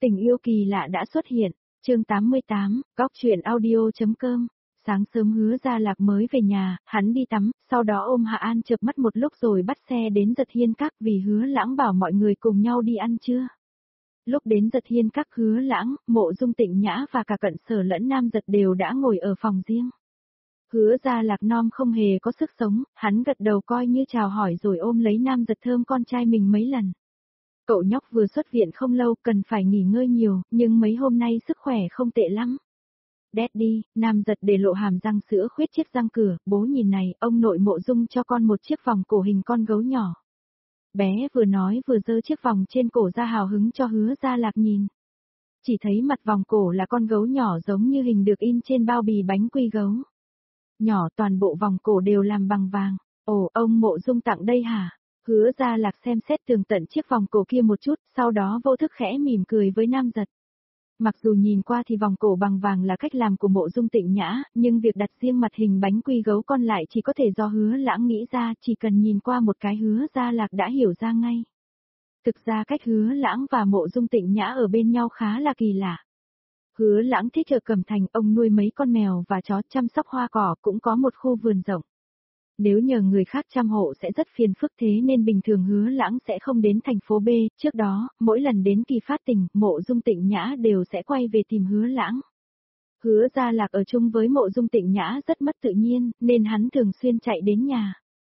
Tình yêu kỳ lạ đã xuất hiện, chương 88, góc truyện audio.com. Sáng sớm Hứa Gia Lạc mới về nhà, hắn đi tắm, sau đó ôm Hạ An chợp mắt một lúc rồi bắt xe đến Giật Hiên Các vì Hứa Lãng bảo mọi người cùng nhau đi ăn trưa. Lúc đến Giật Hiên Các, Hứa Lãng, Mộ Dung Tịnh Nhã và cả Cận Sở lẫn Nam Giật đều đã ngồi ở phòng riêng. Hứa Gia Lạc non không hề có sức sống, hắn gật đầu coi như chào hỏi rồi ôm lấy Nam Giật thơm con trai mình mấy lần. Cậu nhóc vừa xuất viện không lâu, cần phải nghỉ ngơi nhiều, nhưng mấy hôm nay sức khỏe không tệ lắm. Daddy, Nam Giật để lộ hàm răng sữa khuyết chiếc răng cửa, bố nhìn này, ông nội Mộ Dung cho con một chiếc vòng cổ hình con gấu nhỏ. Bé vừa nói vừa giơ chiếc vòng trên cổ ra hào hứng cho Hứa Gia Lạc nhìn. Chỉ thấy mặt vòng cổ là con gấu nhỏ giống như hình được in trên bao bì bánh quy gấu. Nhỏ, toàn bộ vòng cổ đều làm bằng vàng. Ồ, ông Mộ Dung tặng đây hả? Hứa Gia Lạc xem xét tường tận chiếc vòng cổ kia một chút, sau đó vô thức khẽ mỉm cười với Nam Giật. Mặc dù nhìn qua thì vòng cổ bằng vàng là cách làm của Mộ Dung Tịnh Nhã, nhưng việc đặt riêng mặt hình bánh quy gấu con lại chỉ có thể do Hứa Lãng nghĩ ra, chỉ cần nhìn qua một cái Hứa Gia Lạc đã hiểu ra ngay. Thực ra cách Hứa Lãng và Mộ Dung Tịnh Nhã ở bên nhau khá là kỳ lạ. Hứa Lãng thích ở Cẩm Thành, ông nuôi mấy con mèo và chó, chăm sóc hoa cỏ, cũng có một khu vườn rộng. Nếu nhờ người khác chăm hộ sẽ rất phiền phức, thế nên bình thường Hứa Lãng sẽ không đến thành phố B, trước đó, mỗi lần đến kỳ phát tình, Mộ Dung Tịnh Nhã đều sẽ quay về tìm Hứa Lãng. Hứa Gia Lạc ở chung với Mộ Dung Tịnh Nhã rất mất tự nhiên, nên hắn thường xuyên chạy đến nhà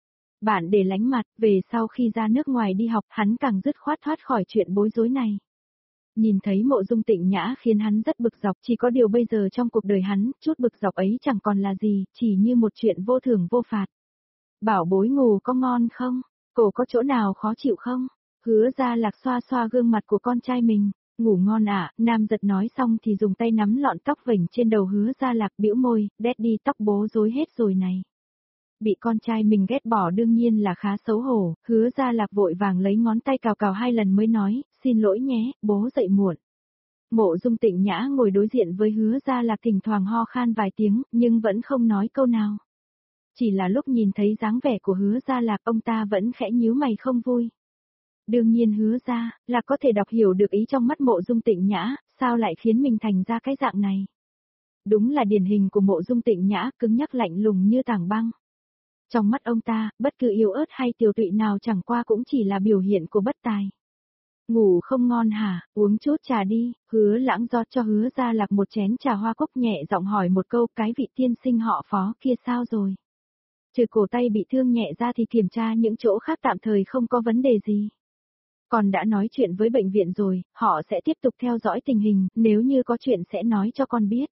bạn để lánh mặt, về sau khi ra nước ngoài đi học, hắn càng dứt khoát thoát khỏi chuyện bối rối này. Nhìn thấy Mộ Dung Tịnh Nhã khiến hắn rất bực dọc, chỉ có điều bây giờ trong cuộc đời hắn, chút bực dọc ấy chẳng còn là gì, chỉ như một chuyện vô thưởng vô phạt. Bảo bối ngủ có ngon không? Cổ có chỗ nào khó chịu không? Hứa Gia Lạc xoa xoa gương mặt của con trai mình. Ngủ ngon à? Nam Giật nói xong thì dùng tay nắm lọn tóc vểnh trên đầu Hứa Gia Lạc, bĩu môi, Daddy, tóc bố rối hết rồi này. Bị con trai mình ghét bỏ đương nhiên là khá xấu hổ, Hứa Gia Lạc vội vàng lấy ngón tay cào cào 2 lần mới nói, xin lỗi nhé, bố dậy muộn. Mộ Dung Tịnh Nhã ngồi đối diện với Hứa Gia Lạc thỉnh thoảng ho khan vài tiếng, nhưng vẫn không nói câu nào. Chỉ là lúc nhìn thấy dáng vẻ của Hứa Gia Lạc, ông ta vẫn khẽ nhíu mày không vui. Đương nhiên Hứa Gia Lạc có thể đọc hiểu được ý trong mắt Mộ Dung Tịnh Nhã, sao lại khiến mình thành ra cái dạng này. Đúng là điển hình của Mộ Dung Tịnh Nhã, cứng nhắc lạnh lùng như tảng băng. Trong mắt ông ta, bất cứ yếu ớt hay tiều tụy nào chẳng qua cũng chỉ là biểu hiện của bất tài. Ngủ không ngon hả, uống chút trà đi, Hứa Lãng rót cho Hứa Gia Lạc một chén trà hoa cúc, nhẹ giọng hỏi một câu, cái vị tiên sinh họ Phó kia sao rồi? Trừ cổ tay bị thương nhẹ ra thì kiểm tra những chỗ khác tạm thời không có vấn đề gì. Còn đã nói chuyện với bệnh viện rồi, họ sẽ tiếp tục theo dõi tình hình, nếu như có chuyện sẽ nói cho con biết.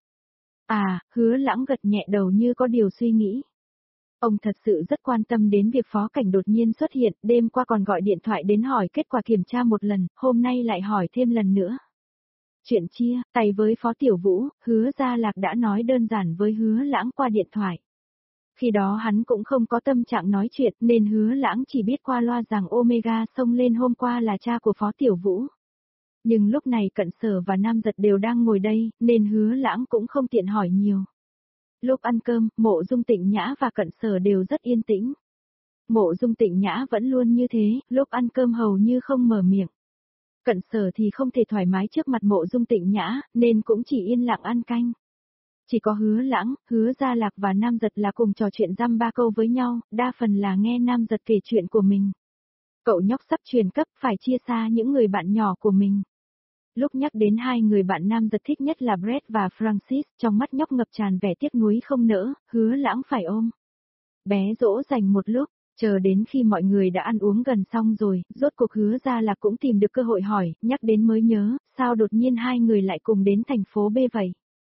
À, Hứa Lãng gật nhẹ đầu như có điều suy nghĩ. Ông thật sự rất quan tâm đến việc Phó Cảnh đột nhiên xuất hiện, đêm qua còn gọi điện thoại đến hỏi kết quả kiểm tra một lần, hôm nay lại hỏi thêm lần nữa. Chuyện chia tay với Phó Tiểu Vũ, Hứa Gia Lạc đã nói đơn giản với Hứa Lãng qua điện thoại. Khi đó hắn cũng không có tâm trạng nói chuyện nên Hứa Lãng chỉ biết qua loa rằng Omega xông lên hôm qua là cha của Phó Tiểu Vũ. Nhưng lúc này Cận Sở và Nam Giật đều đang ngồi đây, nên Hứa Lãng cũng không tiện hỏi nhiều. Lúc ăn cơm, Mộ Dung Tịnh Nhã và Cận Sở đều rất yên tĩnh. Mộ Dung Tịnh Nhã vẫn luôn như thế, lúc ăn cơm hầu như không mở miệng. Cận Sở thì không thể thoải mái trước mặt Mộ Dung Tịnh Nhã, nên cũng chỉ yên lặng ăn canh. Chỉ có Hứa Lãng, Hứa Gia Lạc và Nam Giật là cùng trò chuyện dăm ba câu với nhau, đa phần là nghe Nam Giật kể chuyện của mình. Cậu nhóc sắp truyền cấp, phải chia xa những người bạn nhỏ của mình. Lúc nhắc đến 2 người bạn Nam Giật thích nhất là Brett và Francis, trong mắt nhóc ngập tràn vẻ tiếc nuối không nỡ, Hứa Lãng phải ôm bé dỗ dành một lúc, chờ đến khi mọi người đã ăn uống gần xong rồi, rốt cuộc Hứa Gia Lạc cũng tìm được cơ hội hỏi, nhắc đến mới nhớ, sao đột nhiên 2 người lại cùng đến thành phố B vậy?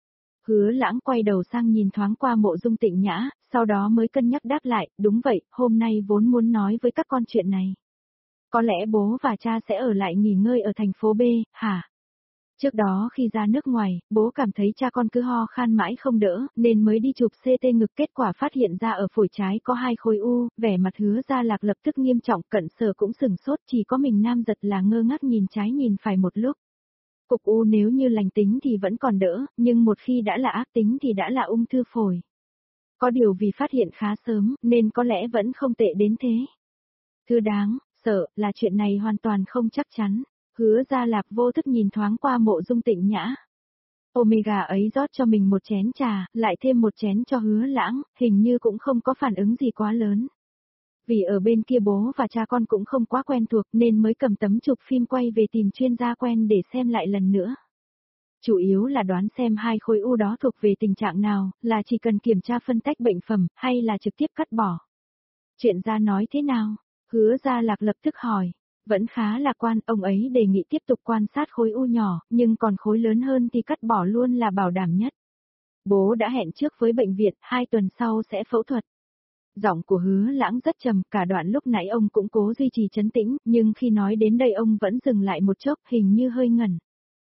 Hứa Lãng quay đầu sang nhìn thoáng qua Mộ Dung Tịnh Nhã, sau đó mới cân nhắc đáp lại, đúng vậy, hôm nay vốn muốn nói với các con chuyện này. Có lẽ bố và cha sẽ ở lại nghỉ ngơi ở thành phố B, hả? Trước đó khi ra nước ngoài, bố cảm thấy cha con cứ ho khan mãi không đỡ, nên mới đi chụp CT ngực, kết quả phát hiện ra ở phổi trái có 2 khối u, vẻ mặt Hứa Gia Lạc lập tức nghiêm trọng, Cận Sở cũng sừng sốt, chỉ có mình Nam Giật là ngơ ngác nhìn trái nhìn phải một lúc. Cục u nếu như lành tính thì vẫn còn đỡ, nhưng một khi đã là ác tính thì đã là ung thư phổi. Có điều vì phát hiện khá sớm, nên có lẽ vẫn không tệ đến thế. Thứ đáng sợ là chuyện này hoàn toàn không chắc chắn. Hứa Gia Lạc vô thức nhìn thoáng qua Mộ Dung Tịnh Nhã. Omega ấy rót cho mình một chén trà, lại thêm một chén cho Hứa Lãng, hình như cũng không có phản ứng gì quá lớn. Vì ở bên kia bố và cha con cũng không quá quen thuộc nên mới cầm tấm chụp phim quay về tìm chuyên gia quen để xem lại lần nữa. Chủ yếu là đoán xem hai khối u đó thuộc về tình trạng nào, là chỉ cần kiểm tra phân tách bệnh phẩm, hay là trực tiếp cắt bỏ. Chuyện gia nói thế nào? Hứa Gia Lạc lập tức hỏi. Vẫn khá lạc quan, ông ấy đề nghị tiếp tục quan sát khối u nhỏ, nhưng còn khối lớn hơn thì cắt bỏ luôn là bảo đảm nhất. Bố đã hẹn trước với bệnh viện, 2 tuần sau sẽ phẫu thuật. Giọng của Hứa Lãng rất trầm, cả đoạn lúc nãy ông cũng cố duy trì trấn tĩnh, nhưng khi nói đến đây ông vẫn dừng lại một chốc, hình như hơi ngẩn.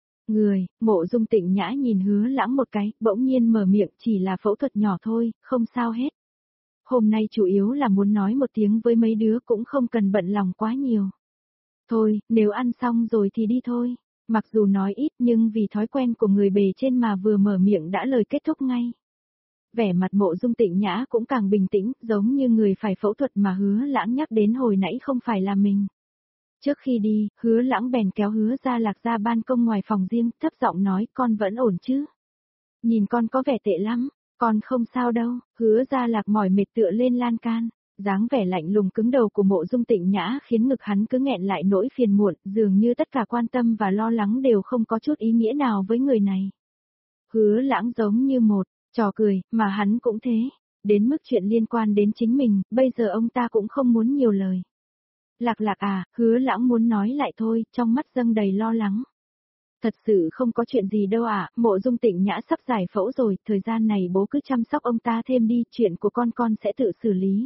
Mộ Dung Tịnh Nhã nhìn Hứa Lãng một cái, bỗng nhiên mở miệng, chỉ là phẫu thuật nhỏ thôi, không sao hết. Hôm nay chủ yếu là muốn nói một tiếng với mấy đứa cũng không cần bận lòng quá nhiều. Thôi, nếu ăn xong rồi thì đi thôi. Mặc dù nói ít nhưng vì thói quen của người bề trên mà vừa mở miệng đã lời kết thúc ngay. Vẻ mặt Mộ Dung Tịnh Nhã cũng càng bình tĩnh, giống như người phải phẫu thuật mà Hứa Lãng nhắc đến hồi nãy không phải là mình. Trước khi đi, Hứa Lãng bèn kéo Hứa Gia Lạc ra ban công ngoài phòng riêng, thấp giọng nói, con vẫn ổn chứ? Nhìn con có vẻ tệ lắm, con không sao đâu. Hứa Gia Lạc mỏi mệt tựa lên lan can. Dáng vẻ lạnh lùng cứng đầu của Mộ Dung Tịnh Nhã khiến ngực hắn cứ nghẹn lại nỗi phiền muộn, dường như tất cả quan tâm và lo lắng đều không có chút ý nghĩa nào với người này. Hứa Lãng giống như một trò cười, mà hắn cũng thế. Đến mức chuyện liên quan đến chính mình, bây giờ ông ta cũng không muốn nhiều lời. Lạc Lạc à, Hứa Lãng muốn nói lại thôi, trong mắt dâng đầy lo lắng. Thật sự không có chuyện gì đâu ạ, Mộ Dung Tịnh Nhã sắp giải phẫu rồi, thời gian này bố cứ chăm sóc ông ta thêm đi, chuyện của con sẽ tự xử lý.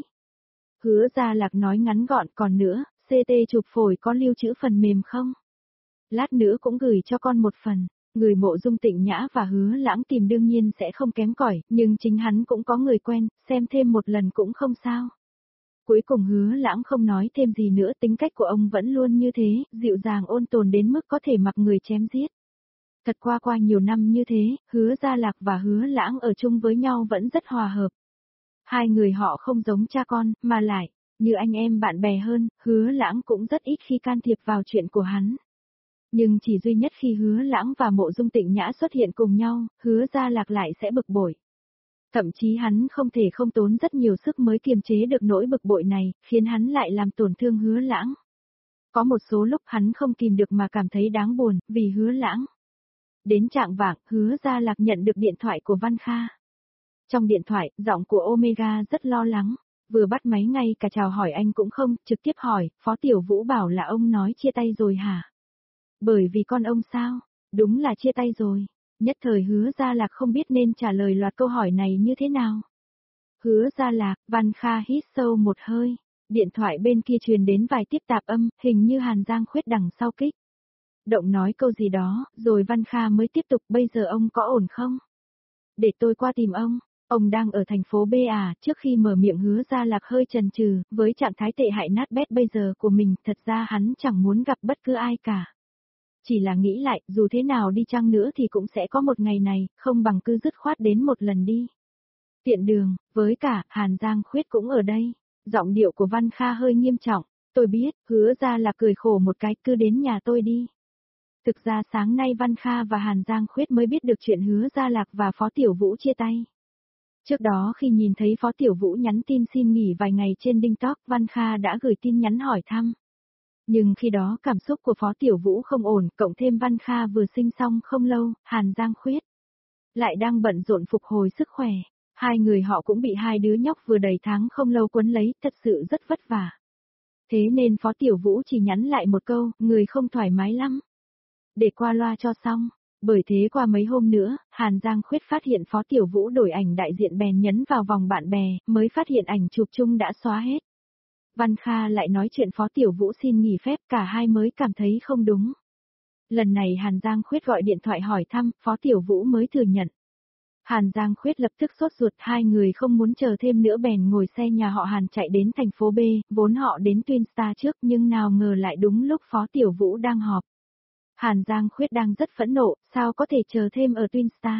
Hứa Gia Lạc nói ngắn gọn, còn nữa, CT chụp phổi có lưu trữ phần mềm không? Lát nữa cũng gửi cho con một phần. Người Mộ Dung Tịnh Nhã và Hứa Lãng tìm đương nhiên sẽ không kém cỏi, nhưng chính hắn cũng có người quen, xem thêm một lần cũng không sao. Cuối cùng Hứa Lãng không nói thêm gì nữa, tính cách của ông vẫn luôn như thế, dịu dàng ôn tồn đến mức có thể mặc người chém giết. Thật qua nhiều năm như thế, Hứa Gia Lạc và Hứa Lãng ở chung với nhau vẫn rất hòa hợp. Hai người họ không giống cha con, mà lại, như anh em bạn bè hơn, Hứa Lãng cũng rất ít khi can thiệp vào chuyện của hắn. Nhưng chỉ duy nhất khi Hứa Lãng và Mộ Dung Tịnh Nhã xuất hiện cùng nhau, Hứa Gia Lạc lại sẽ bực bội. Thậm chí hắn không thể không tốn rất nhiều sức mới kiềm chế được nỗi bực bội này, khiến hắn lại làm tổn thương Hứa Lãng. Có một số lúc hắn không kìm được mà cảm thấy đáng buồn, vì Hứa Lãng. Đến trạng vạng, Hứa Gia Lạc nhận được điện thoại của Văn Kha. Trong điện thoại, giọng của Omega rất lo lắng, vừa bắt máy ngay cả chào hỏi anh cũng không, trực tiếp hỏi, Phó Tiểu Vũ bảo là ông nói chia tay rồi hả? Bởi vì con ông sao? Đúng là chia tay rồi. Nhất thời Hứa Gia Lạc không biết nên trả lời loạt câu hỏi này như thế nào. Hứa Gia Lạc, Văn Kha hít sâu một hơi. Điện thoại bên kia truyền đến vài tiếp tạp âm, hình như Hàn Giang Khuyết đằng sau kích. Động nói câu gì đó, rồi Văn Kha mới tiếp tục, bây giờ ông có ổn không? Để tôi qua tìm ông. Ông đang ở thành phố B à, trước khi mở miệng Hứa Gia Lạc hơi chần chừ, với trạng thái tệ hại nát bét bây giờ của mình, thật ra hắn chẳng muốn gặp bất cứ ai cả. Chỉ là nghĩ lại, dù thế nào đi chăng nữa thì cũng sẽ có một ngày này, không bằng cứ dứt khoát đến một lần đi. Tiện đường, với cả, Hàn Giang Khuyết cũng ở đây. Giọng điệu của Văn Kha hơi nghiêm trọng, tôi biết, Hứa Gia Lạc cười khổ một cái, cứ đến nhà tôi đi. Thực ra sáng nay Văn Kha và Hàn Giang Khuyết mới biết được chuyện Hứa Gia Lạc và Phó Tiểu Vũ chia tay. Trước đó khi nhìn thấy Phó Tiểu Vũ nhắn tin xin nghỉ vài ngày trên TikTok, Văn Kha đã gửi tin nhắn hỏi thăm. Nhưng khi đó cảm xúc của Phó Tiểu Vũ không ổn, cộng thêm Văn Kha vừa sinh xong không lâu, Hàn Giang Khuyết lại đang bận rộn phục hồi sức khỏe. Hai người họ cũng bị hai đứa nhóc vừa đầy tháng không lâu quấn lấy, thật sự rất vất vả. Thế nên Phó Tiểu Vũ chỉ nhắn lại một câu, người không thoải mái lắm. Để qua loa cho xong. Bởi thế qua mấy hôm nữa, Hàn Giang Khuyết phát hiện Phó Tiểu Vũ đổi ảnh đại diện bèn nhấn vào vòng bạn bè, mới phát hiện ảnh chụp chung đã xóa hết. Văn Kha lại nói chuyện Phó Tiểu Vũ xin nghỉ phép, cả hai mới cảm thấy không đúng. Lần này Hàn Giang Khuyết gọi điện thoại hỏi thăm, Phó Tiểu Vũ mới thừa nhận. Hàn Giang Khuyết lập tức sốt ruột, hai người không muốn chờ thêm nữa bèn ngồi xe nhà họ Hàn chạy đến thành phố B, vốn họ đến Twin Star trước nhưng nào ngờ lại đúng lúc Phó Tiểu Vũ đang họp. Hàn Giang Khuyết đang rất phẫn nộ, sao có thể chờ thêm ở Twin Star.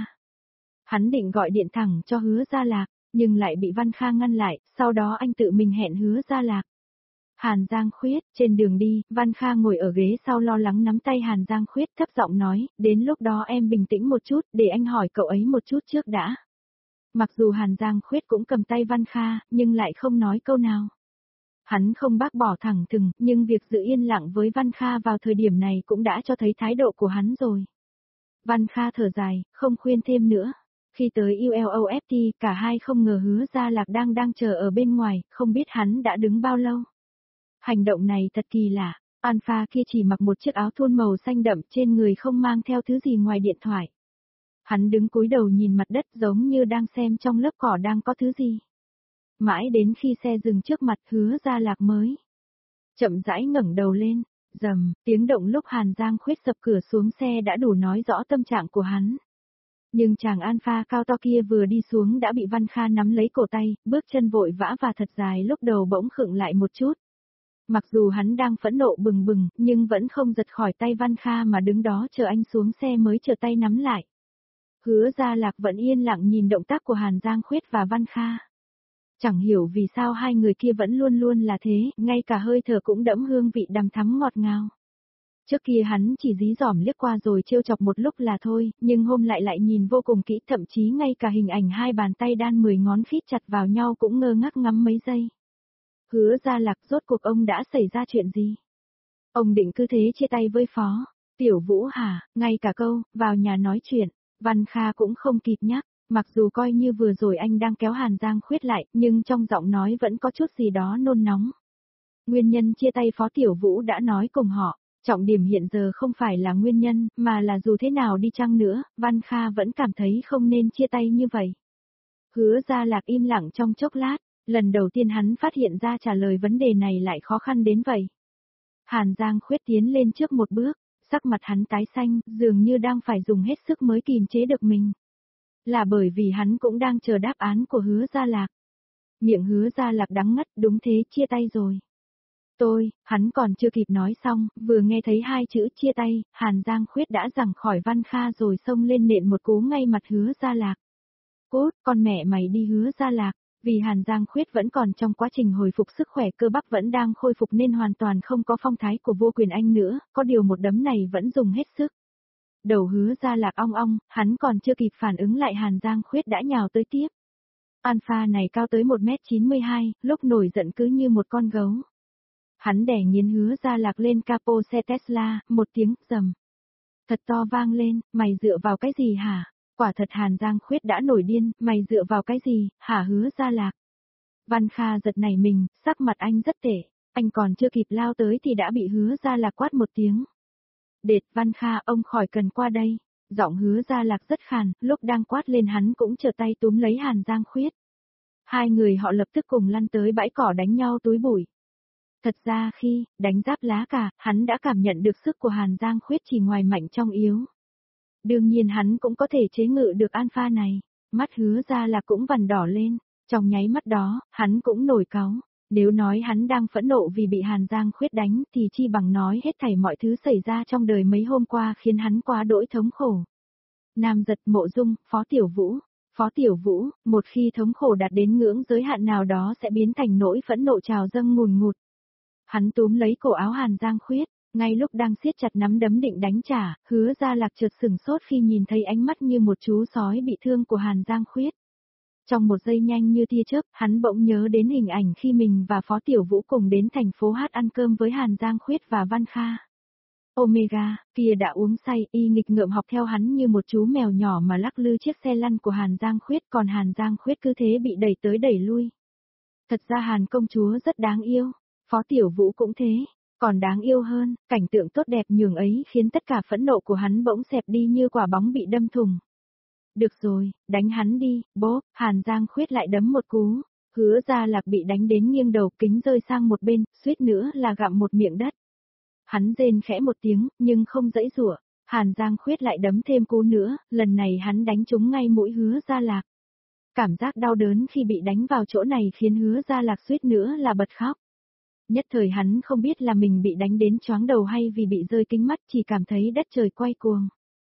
Hắn định gọi điện thẳng cho Hứa Gia Lạc, nhưng lại bị Văn Kha ngăn lại, sau đó anh tự mình hẹn Hứa Gia Lạc. Hàn Giang Khuyết, trên đường đi, Văn Kha ngồi ở ghế sau lo lắng nắm tay Hàn Giang Khuyết thấp giọng nói, đến lúc đó em bình tĩnh một chút, để anh hỏi cậu ấy một chút trước đã. Mặc dù Hàn Giang Khuyết cũng cầm tay Văn Kha, nhưng lại không nói câu nào. Hắn không bác bỏ thẳng thừng, nhưng việc giữ yên lặng với Văn Kha vào thời điểm này cũng đã cho thấy thái độ của hắn rồi. Văn Kha thở dài, không khuyên thêm nữa. Khi tới ULOFT, cả hai không ngờ Hứa Gia Lạc đang chờ ở bên ngoài, không biết hắn đã đứng bao lâu. Hành động này thật kỳ lạ, Alpha kia chỉ mặc một chiếc áo thun màu xanh đậm, trên người không mang theo thứ gì ngoài điện thoại. Hắn đứng cúi đầu nhìn mặt đất giống như đang xem trong lớp cỏ đang có thứ gì. Mãi đến khi xe dừng trước mặt Hứa Gia Lạc mới chậm rãi ngẩng đầu lên, rầm, tiếng động lúc Hàn Giang Khuyết sập cửa xuống xe đã đủ nói rõ tâm trạng của hắn. Nhưng chàng Alpha cao to kia vừa đi xuống đã bị Văn Kha nắm lấy cổ tay, bước chân vội vã và thật dài lúc đầu bỗng khựng lại một chút. Mặc dù hắn đang phẫn nộ bừng bừng, nhưng vẫn không giật khỏi tay Văn Kha mà đứng đó chờ anh xuống xe mới chờ tay nắm lại. Hứa Gia Lạc vẫn yên lặng nhìn động tác của Hàn Giang Khuyết và Văn Kha. Chẳng hiểu vì sao hai người kia vẫn luôn luôn là thế, ngay cả hơi thở cũng đẫm hương vị đằm thắm ngọt ngào. Trước kia hắn chỉ dí dỏm liếc qua rồi trêu chọc một lúc là thôi, nhưng hôm lại nhìn vô cùng kỹ, thậm chí ngay cả hình ảnh hai bàn tay đan 10 ngón khít chặt vào nhau cũng ngơ ngác ngắm mấy giây. Hứa Gia Lạc, rốt cuộc ông đã xảy ra chuyện gì? Ông định cứ thế chia tay với Phó Tiểu Vũ hả? Ngay cả câu, vào nhà nói chuyện, Văn Kha cũng không kịp nhắc, mặc dù coi như vừa rồi anh đang kéo Hàn Giang Khuyết lại, nhưng trong giọng nói vẫn có chút gì đó nôn nóng. Nguyên nhân chia tay Phó Tiểu Vũ đã nói cùng họ, trọng điểm hiện giờ không phải là nguyên nhân, mà là dù thế nào đi chăng nữa, Văn Kha vẫn cảm thấy không nên chia tay như vậy. Hứa Gia Lạc im lặng trong chốc lát. Lần đầu tiên hắn phát hiện ra trả lời vấn đề này lại khó khăn đến vậy. Hàn Giang Khuyết tiến lên trước một bước, sắc mặt hắn tái xanh, dường như đang phải dùng hết sức mới kìm chế được mình. Là bởi vì hắn cũng đang chờ đáp án của Hứa Gia Lạc. Miệng Hứa Gia Lạc đắng ngắt, đúng thế, chia tay rồi. Hắn còn chưa kịp nói xong, vừa nghe thấy hai chữ chia tay, Hàn Giang Khuyết đã giằng khỏi Văn Kha rồi xông lên nện một cú ngay mặt Hứa Gia Lạc. Cút, con mẹ mày đi Hứa Gia Lạc. Vì Hàn Giang Khuyết vẫn còn trong quá trình hồi phục sức khỏe, cơ bắp vẫn đang khôi phục nên hoàn toàn không có phong thái của Vô Quyền Anh nữa, có điều một đấm này vẫn dùng hết sức. Đầu Hứa Gia Lạc ong ong, hắn còn chưa kịp phản ứng lại Hàn Giang Khuyết đã nhào tới tiếp. Alpha này cao tới 1m92, lúc nổi giận cứ như một con gấu. Hắn đè nghiến Hứa Gia Lạc lên capo xe Tesla, một tiếng rầm thật to vang lên, mày dựa vào cái gì hả? Quả thật Hàn Giang Khuyết đã nổi điên, mày dựa vào cái gì, hả Hứa Gia Lạc? Văn Kha giật nảy mình, sắc mặt anh rất tệ, anh còn chưa kịp lao tới thì đã bị Hứa Gia Lạc quát một tiếng. Đệt, Văn Kha, ông khỏi cần qua đây. Giọng Hứa Gia Lạc rất khàn, lúc đang quát lên hắn cũng trở tay túm lấy Hàn Giang Khuyết. Hai người họ lập tức cùng lăn tới bãi cỏ đánh nhau túi bụi. Thật ra khi đánh giáp lá cả, hắn đã cảm nhận được sức của Hàn Giang Khuyết chỉ ngoài mạnh trong yếu. Đương nhiên hắn cũng có thể chế ngự được Alpha này. Mắt Hứa Gia Lạc cũng vằn đỏ lên. Trong nháy mắt đó, hắn cũng nổi cáu. Nếu nói hắn đang phẫn nộ vì bị Hàn Giang Khuyết đánh thì chi bằng nói hết thảy mọi thứ xảy ra trong đời mấy hôm qua khiến hắn quá đỗi thống khổ. Nam Giật, Mộ Dung, Phó Tiểu Vũ. Phó Tiểu Vũ, một khi thống khổ đạt đến ngưỡng giới hạn nào đó sẽ biến thành nỗi phẫn nộ trào dâng ngùn ngụt. Hắn túm lấy cổ áo Hàn Giang Khuyết. Ngay lúc đang siết chặt nắm đấm định đánh trả, Hứa Gia Lạc chợt sửng sốt khi nhìn thấy ánh mắt như một chú sói bị thương của Hàn Giang Khuyết. Trong một giây nhanh như tia chớp, hắn bỗng nhớ đến hình ảnh khi mình và Phó Tiểu Vũ cùng đến thành phố Hát ăn cơm với Hàn Giang Khuyết và Văn Kha. Omega, kia đã uống say, y nghịch ngợm học theo hắn như một chú mèo nhỏ mà lắc lư chiếc xe lăn của Hàn Giang Khuyết, còn Hàn Giang Khuyết cứ thế bị đẩy tới đẩy lui. Thật ra Hàn công chúa rất đáng yêu, Phó Tiểu Vũ cũng thế. Còn đáng yêu hơn, cảnh tượng tốt đẹp nhường ấy khiến tất cả phẫn nộ của hắn bỗng xẹp đi như quả bóng bị đâm thủng. Được rồi, đánh hắn đi, bốp, Hàn Giang Khuyết lại đấm một cú. Hứa Gia Lạc bị đánh đến nghiêng đầu, kính rơi sang một bên, suýt nữa là gặm một miệng đất. Hắn rên khẽ một tiếng, nhưng không giãy giụa. Hàn Giang Khuyết lại đấm thêm cú nữa, lần này hắn đánh trúng ngay mũi Hứa Gia Lạc. Cảm giác đau đớn khi bị đánh vào chỗ này khiến Hứa Gia Lạc suýt nữa là bật khóc. Nhất thời hắn không biết là mình bị đánh đến choáng đầu hay vì bị rơi kính mắt, chỉ cảm thấy đất trời quay cuồng.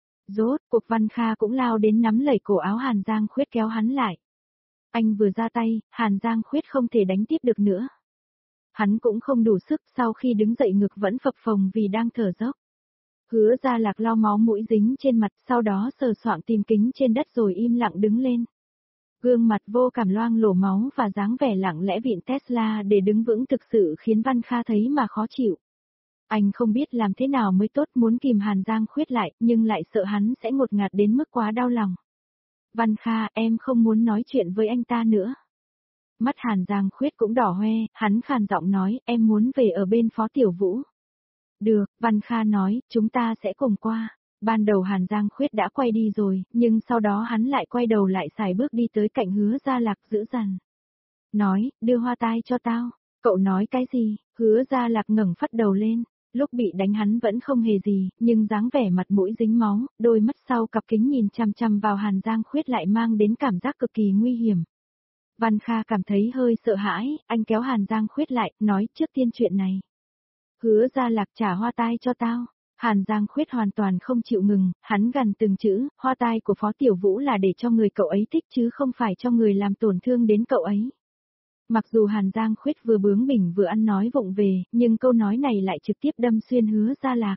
Rốt cuộc Văn Kha cũng lao đến nắm lấy cổ áo Hàn Giang Khuyết kéo hắn lại. Anh vừa ra tay, Hàn Giang Khuyết không thể đánh tiếp được nữa. Hắn cũng không đủ sức, sau khi đứng dậy ngực vẫn phập phồng vì đang thở dốc. Hứa Gia Lạc lau máu mũi dính trên mặt, sau đó sờ soạng tìm kính trên đất rồi im lặng đứng lên. Gương mặt vô cảm loang lổ máu và dáng vẻ lặng lẽ vịn Tesla để đứng vững thực sự khiến Văn Kha thấy mà khó chịu. Anh không biết làm thế nào mới tốt, muốn kìm Hàn Giang Khuyết lại, nhưng lại sợ hắn sẽ ngột ngạt đến mức quá đau lòng. Văn Kha, em không muốn nói chuyện với anh ta nữa. Mắt Hàn Giang Khuyết cũng đỏ hoe, hắn khàn giọng nói, em muốn về ở bên Phó Tiểu Vũ. Được, Văn Kha nói, chúng ta sẽ cùng qua. Ban đầu Hàn Giang Khuyết đã quay đi rồi, nhưng sau đó hắn lại quay đầu lại xài bước đi tới cạnh Hứa Gia Lạc dữ dằn. Nói, đưa hoa tai cho tao. Cậu nói cái gì? Hứa Gia Lạc ngẩng phắt đầu lên. Lúc bị đánh hắn vẫn không hề gì, nhưng dáng vẻ mặt mũi dính máu, đôi mắt sau cặp kính nhìn chằm chằm vào Hàn Giang Khuyết lại mang đến cảm giác cực kỳ nguy hiểm. Văn Kha cảm thấy hơi sợ hãi, anh kéo Hàn Giang Khuyết lại, nói trước tiên chuyện này. Hứa Gia Lạc trả hoa tai cho tao. Hàn Giang Khuyết hoàn toàn không chịu ngừng, hắn gằn từng chữ, hoa tai của Phó Tiểu Vũ là để cho người cậu ấy thích chứ không phải cho người làm tổn thương đến cậu ấy. Mặc dù Hàn Giang Khuyết vừa bướng bỉnh vừa ăn nói vụng về, nhưng câu nói này lại trực tiếp đâm xuyên Hứa Gia Lạc.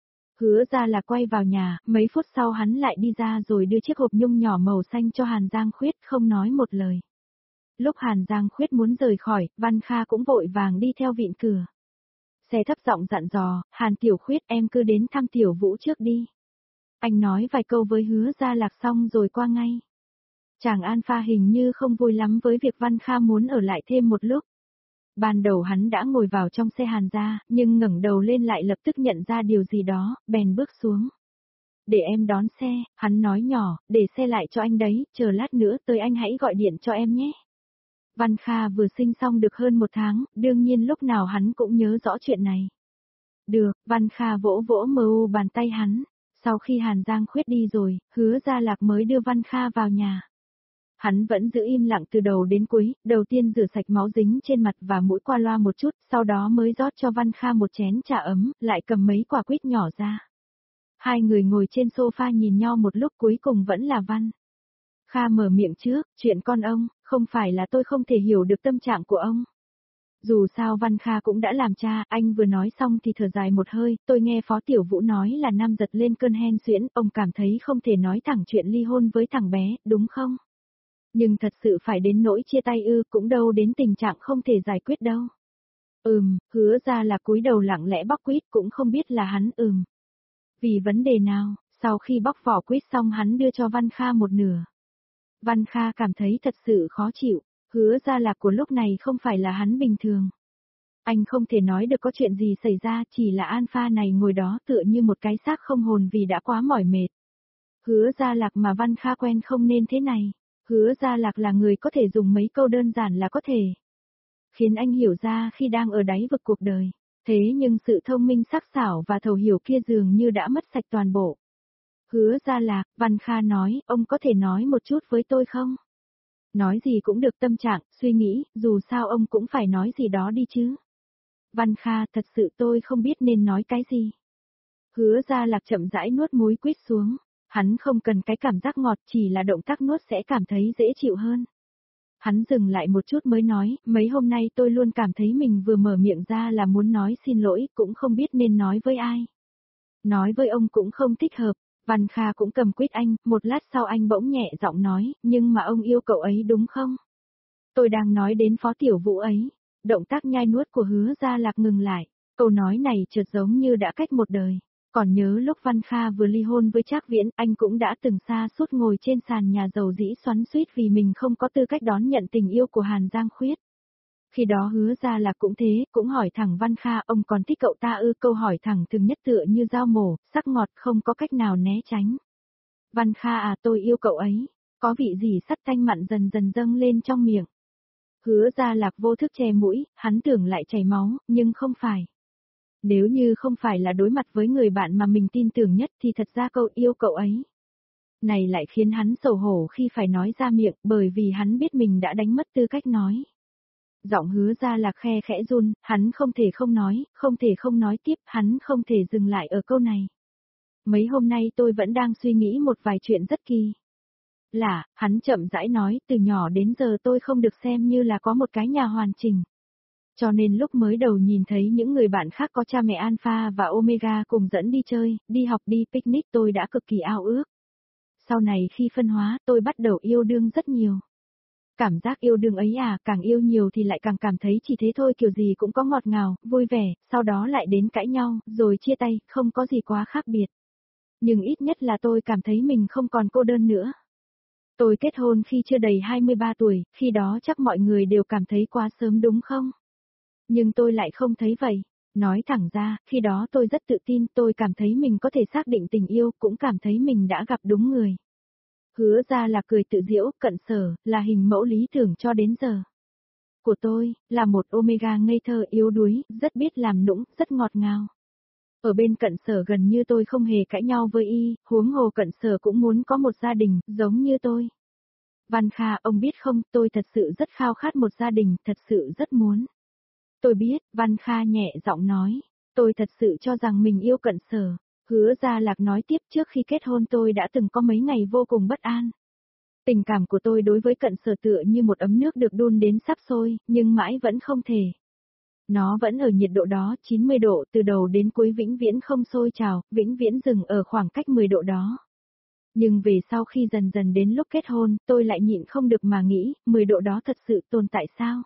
Hứa Gia Lạc quay vào nhà, mấy phút sau hắn lại đi ra rồi đưa chiếc hộp nhung nhỏ màu xanh cho Hàn Giang Khuyết, không nói một lời. Lúc Hàn Giang Khuyết muốn rời khỏi, Văn Kha cũng vội vàng đi theo vịn cửa. Xe thấp giọng dặn dò, Hàn Tiểu Khuyết em cứ đến thăm Tiểu Vũ trước đi. Anh nói vài câu với Hứa Gia Lạc xong rồi qua ngay. Chàng Alpha hình như không vui lắm với việc Văn Kha muốn ở lại thêm một lúc. Ban đầu hắn đã ngồi vào trong xe Hàn gia, nhưng ngẩng đầu lên lại lập tức nhận ra điều gì đó, bèn bước xuống. Để em đón xe, hắn nói nhỏ, để xe lại cho anh đấy, chờ lát nữa tới anh hãy gọi điện cho em nhé. Văn Kha vừa sinh xong được hơn 1 tháng, đương nhiên lúc nào hắn cũng nhớ rõ chuyện này. Được, Văn Kha vỗ vỗ mờ bàn tay hắn. Sau khi Hàn Giang Khuyết đi rồi, Hứa Gia Lạc mới đưa Văn Kha vào nhà. Hắn vẫn giữ im lặng từ đầu đến cuối, đầu tiên rửa sạch máu dính trên mặt và mũi qua loa một chút, sau đó mới rót cho Văn Kha một chén trà ấm, lại cầm mấy quả quýt nhỏ ra. Hai người ngồi trên sofa nhìn nhau một lúc, cuối cùng vẫn là Văn Kha mở miệng trước, chuyện con ông, không phải là tôi không thể hiểu được tâm trạng của ông. Dù sao Văn Kha cũng đã làm cha, anh vừa nói xong thì thở dài một hơi, tôi nghe Phó Tiểu Vũ nói là Nam giật lên cơn hen suyễn, ông cảm thấy không thể nói thẳng chuyện ly hôn với thằng bé, đúng không? Nhưng thật sự phải đến nỗi chia tay ư, cũng đâu đến tình trạng không thể giải quyết đâu. Hứa Ra là cúi đầu lặng lẽ bóc quýt, cũng không biết là hắn vì vấn đề nào, sau khi bóc vỏ quýt xong hắn đưa cho Văn Kha một nửa. Văn Kha cảm thấy thật sự khó chịu, Hứa Gia Lạc của lúc này không phải là hắn bình thường. Anh không thể nói được có chuyện gì xảy ra, chỉ là Alpha này ngồi đó tựa như một cái xác không hồn vì đã quá mỏi mệt. Hứa Gia Lạc mà Văn Kha quen không nên thế này. Hứa Gia Lạc là người có thể dùng mấy câu đơn giản là có thể khiến anh hiểu ra khi đang ở đáy vực cuộc đời. Thế nhưng sự thông minh sắc sảo và thấu hiểu kia dường như đã mất sạch toàn bộ. Hứa Gia Lạc, Văn Kha nói, ông có thể nói một chút với tôi không? Nói gì cũng được, tâm trạng, suy nghĩ, dù sao ông cũng phải nói gì đó đi chứ. Văn Kha, thật sự tôi không biết nên nói cái gì. Hứa Gia Lạc chậm rãi nuốt muối quýt xuống. Hắn không cần cái cảm giác ngọt, chỉ là động tác nuốt sẽ cảm thấy dễ chịu hơn. Hắn dừng lại một chút mới nói, mấy hôm nay tôi luôn cảm thấy mình vừa mở miệng ra là muốn nói xin lỗi, cũng không biết nên nói với ai. Nói với ông cũng không thích hợp. Văn Kha cũng cầm quýt anh, một lát sau anh bỗng nhẹ giọng nói, nhưng mà ông yêu cậu ấy đúng không? Tôi đang nói đến Phó Tiểu Vũ ấy. Động tác nhai nuốt của Hứa Gia Lạc ngừng lại. Câu nói này chợt giống như đã cách một đời. Còn nhớ lúc Văn Kha vừa ly hôn với Trác Viễn, anh cũng đã từng xa suốt ngồi trên sàn nhà dầu dĩ xoắn xuýt vì mình không có tư cách đón nhận tình yêu của Hàn Giang Khuyết. Khi đó Hứa Gia Lạc cũng thế, cũng hỏi thẳng Văn Kha, ông còn thích cậu ta ư? Câu hỏi thẳng thừng nhất tựa như dao mổ, sắc ngọt không có cách nào né tránh. Văn Kha à, tôi yêu cậu ấy. Có vị gì sắt tanh mặn dần dần dâng lên trong miệng. Hứa Gia Lạc vô thức che mũi, hắn tưởng lại chảy máu, nhưng không phải. Nếu như không phải là đối mặt với người bạn mà mình tin tưởng nhất thì thật ra câu yêu cậu ấy này lại khiến hắn xấu hổ khi phải nói ra miệng, bởi vì hắn biết mình đã đánh mất tư cách nói. Giọng Hứa Gia Lạc khe khẽ run, hắn không thể không nói tiếp, hắn không thể dừng lại ở câu này. Mấy hôm nay tôi vẫn đang suy nghĩ một vài chuyện rất kỳ lạ, hắn chậm rãi nói, từ nhỏ đến giờ tôi không được xem như là có một cái nhà hoàn chỉnh. Cho nên lúc mới đầu nhìn thấy những người bạn khác có cha mẹ Alpha và Omega cùng dẫn đi chơi, đi học đi picnic tôi đã cực kỳ ao ước. Sau này khi phân hóa tôi bắt đầu yêu đương rất nhiều. Cảm giác yêu đương ấy càng yêu nhiều thì lại càng cảm thấy chỉ thế thôi, kiểu gì cũng có ngọt ngào, vui vẻ, sau đó lại đến cãi nhau, rồi chia tay, không có gì quá khác biệt. Nhưng ít nhất là tôi cảm thấy mình không còn cô đơn nữa. Tôi kết hôn khi chưa đầy 23 tuổi, khi đó chắc mọi người đều cảm thấy quá sớm đúng không? Nhưng tôi lại không thấy vậy. Nói thẳng ra, khi đó tôi rất tự tin, tôi cảm thấy mình có thể xác định tình yêu, cũng cảm thấy mình đã gặp đúng người. Hứa ra là cười tự giễu, Cận Sở, là hình mẫu lý tưởng cho đến giờ. Của tôi, là một Omega ngây thơ yếu đuối, rất biết làm nũng, rất ngọt ngào. Ở bên Cận Sở gần như tôi không hề cãi nhau với y, huống hồ Cận Sở cũng muốn có một gia đình, giống như tôi. Văn Kha, ông biết không, tôi thật sự rất khao khát một gia đình, thật sự rất muốn. Tôi biết, Văn Kha nhẹ giọng nói, tôi thật sự cho rằng mình yêu Cận Sở. Hứa Gia Lạc nói tiếp, trước khi kết hôn tôi đã từng có mấy ngày vô cùng bất an. Tình cảm của tôi đối với Cận Sở tựa như một ấm nước được đun đến sắp sôi, nhưng mãi vẫn không thể. Nó vẫn ở nhiệt độ đó, 90 độ, từ đầu đến cuối vĩnh viễn không sôi trào, vĩnh viễn dừng ở khoảng cách 10 độ đó. Nhưng về sau khi dần dần đến lúc kết hôn, tôi lại nhịn không được mà nghĩ, 10 độ đó thật sự tồn tại sao?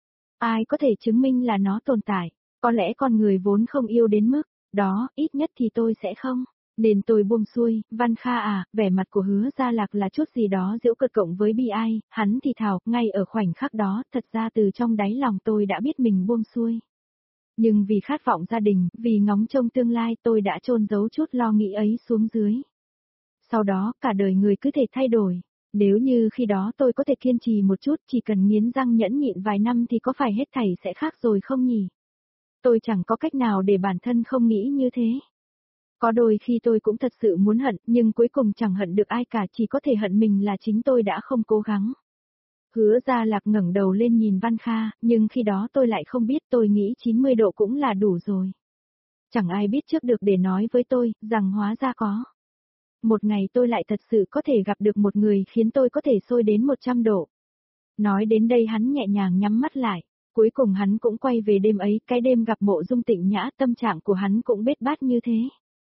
Ai có thể chứng minh là nó tồn tại? Có lẽ con người vốn không yêu đến mức đó, ít nhất thì tôi sẽ không. Nên tôi buông xuôi, Văn Kha vẻ mặt của Hứa Gia Lạc là chút gì đó giễu cợt cộng với bi ai, hắn thì thào, ngay ở khoảnh khắc đó, thật ra từ trong đáy lòng tôi đã biết mình buông xuôi. Nhưng vì khát vọng gia đình, vì ngóng trông tương lai tôi đã chôn giấu chút lo nghĩ ấy xuống dưới. Sau đó, cả đời người cứ thể thay đổi. Nếu như khi đó tôi có thể kiên trì một chút, chỉ cần nghiến răng nhẫn nhịn vài năm thì có phải hết thảy sẽ khác rồi không nhỉ? Tôi chẳng có cách nào để bản thân không nghĩ như thế. Có đôi khi tôi cũng thật sự muốn hận, nhưng cuối cùng chẳng hận được ai cả, chỉ có thể hận mình là chính tôi đã không cố gắng. Hứa Gia Lạc ngẩng đầu lên nhìn Văn Kha, nhưng khi đó tôi lại không biết, tôi nghĩ 90 độ cũng là đủ rồi. Chẳng ai biết trước được để nói với tôi, rằng hóa ra có. Một ngày tôi lại thật sự có thể gặp được một người khiến tôi có thể sôi đến 100 độ. Nói đến đây hắn nhẹ nhàng nhắm mắt lại. Cuối cùng hắn cũng quay về đêm ấy, cái đêm gặp Mộ Dung Tịnh Nhã, tâm trạng của hắn cũng bết bát như thế.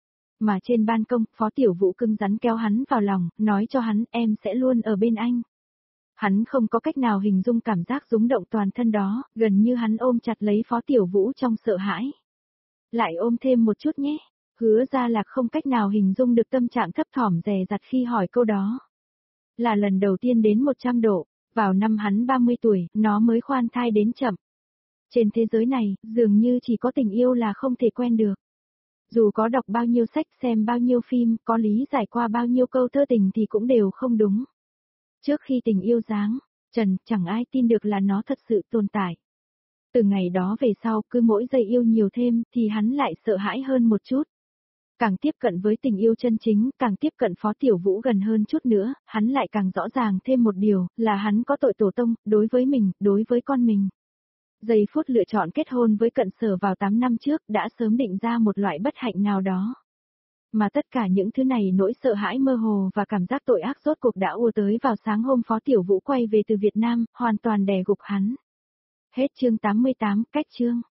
Mà trên ban công, Phó Tiểu Vũ cưng rắn kéo hắn vào lòng, nói cho hắn, em sẽ luôn ở bên anh. Hắn không có cách nào hình dung cảm giác rung động toàn thân đó, gần như hắn ôm chặt lấy Phó Tiểu Vũ trong sợ hãi. Lại ôm thêm một chút nhé. Hứa Gia Lạc không cách nào hình dung được tâm trạng thấp thỏm dè dặt khi hỏi câu đó. Là lần đầu tiên đến 100 độ, vào năm hắn 30 tuổi, nó mới khoan thai đến chậm. Trên thế giới này, dường như chỉ có tình yêu là không thể quen được. Dù có đọc bao nhiêu sách, xem bao nhiêu phim, có lý giải qua bao nhiêu câu thơ tình thì cũng đều không đúng. Trước khi tình yêu giáng trần, chẳng ai tin được là nó thật sự tồn tại. Từ ngày đó về sau, cứ mỗi giây yêu nhiều thêm, thì hắn lại sợ hãi hơn một chút. Càng tiếp cận với tình yêu chân chính, càng tiếp cận Phó Tiểu Vũ gần hơn chút nữa, hắn lại càng rõ ràng thêm một điều, là hắn có tội tổ tông, đối với mình, đối với con mình. Giây phút lựa chọn kết hôn với Cận Sở vào 8 năm trước, đã sớm định ra một loại bất hạnh nào đó. Mà tất cả những thứ này, nỗi sợ hãi mơ hồ và cảm giác tội ác rốt cuộc đã ùa tới vào sáng hôm Phó Tiểu Vũ quay về từ Việt Nam, hoàn toàn đè gục hắn. Hết chương 88, cách chương.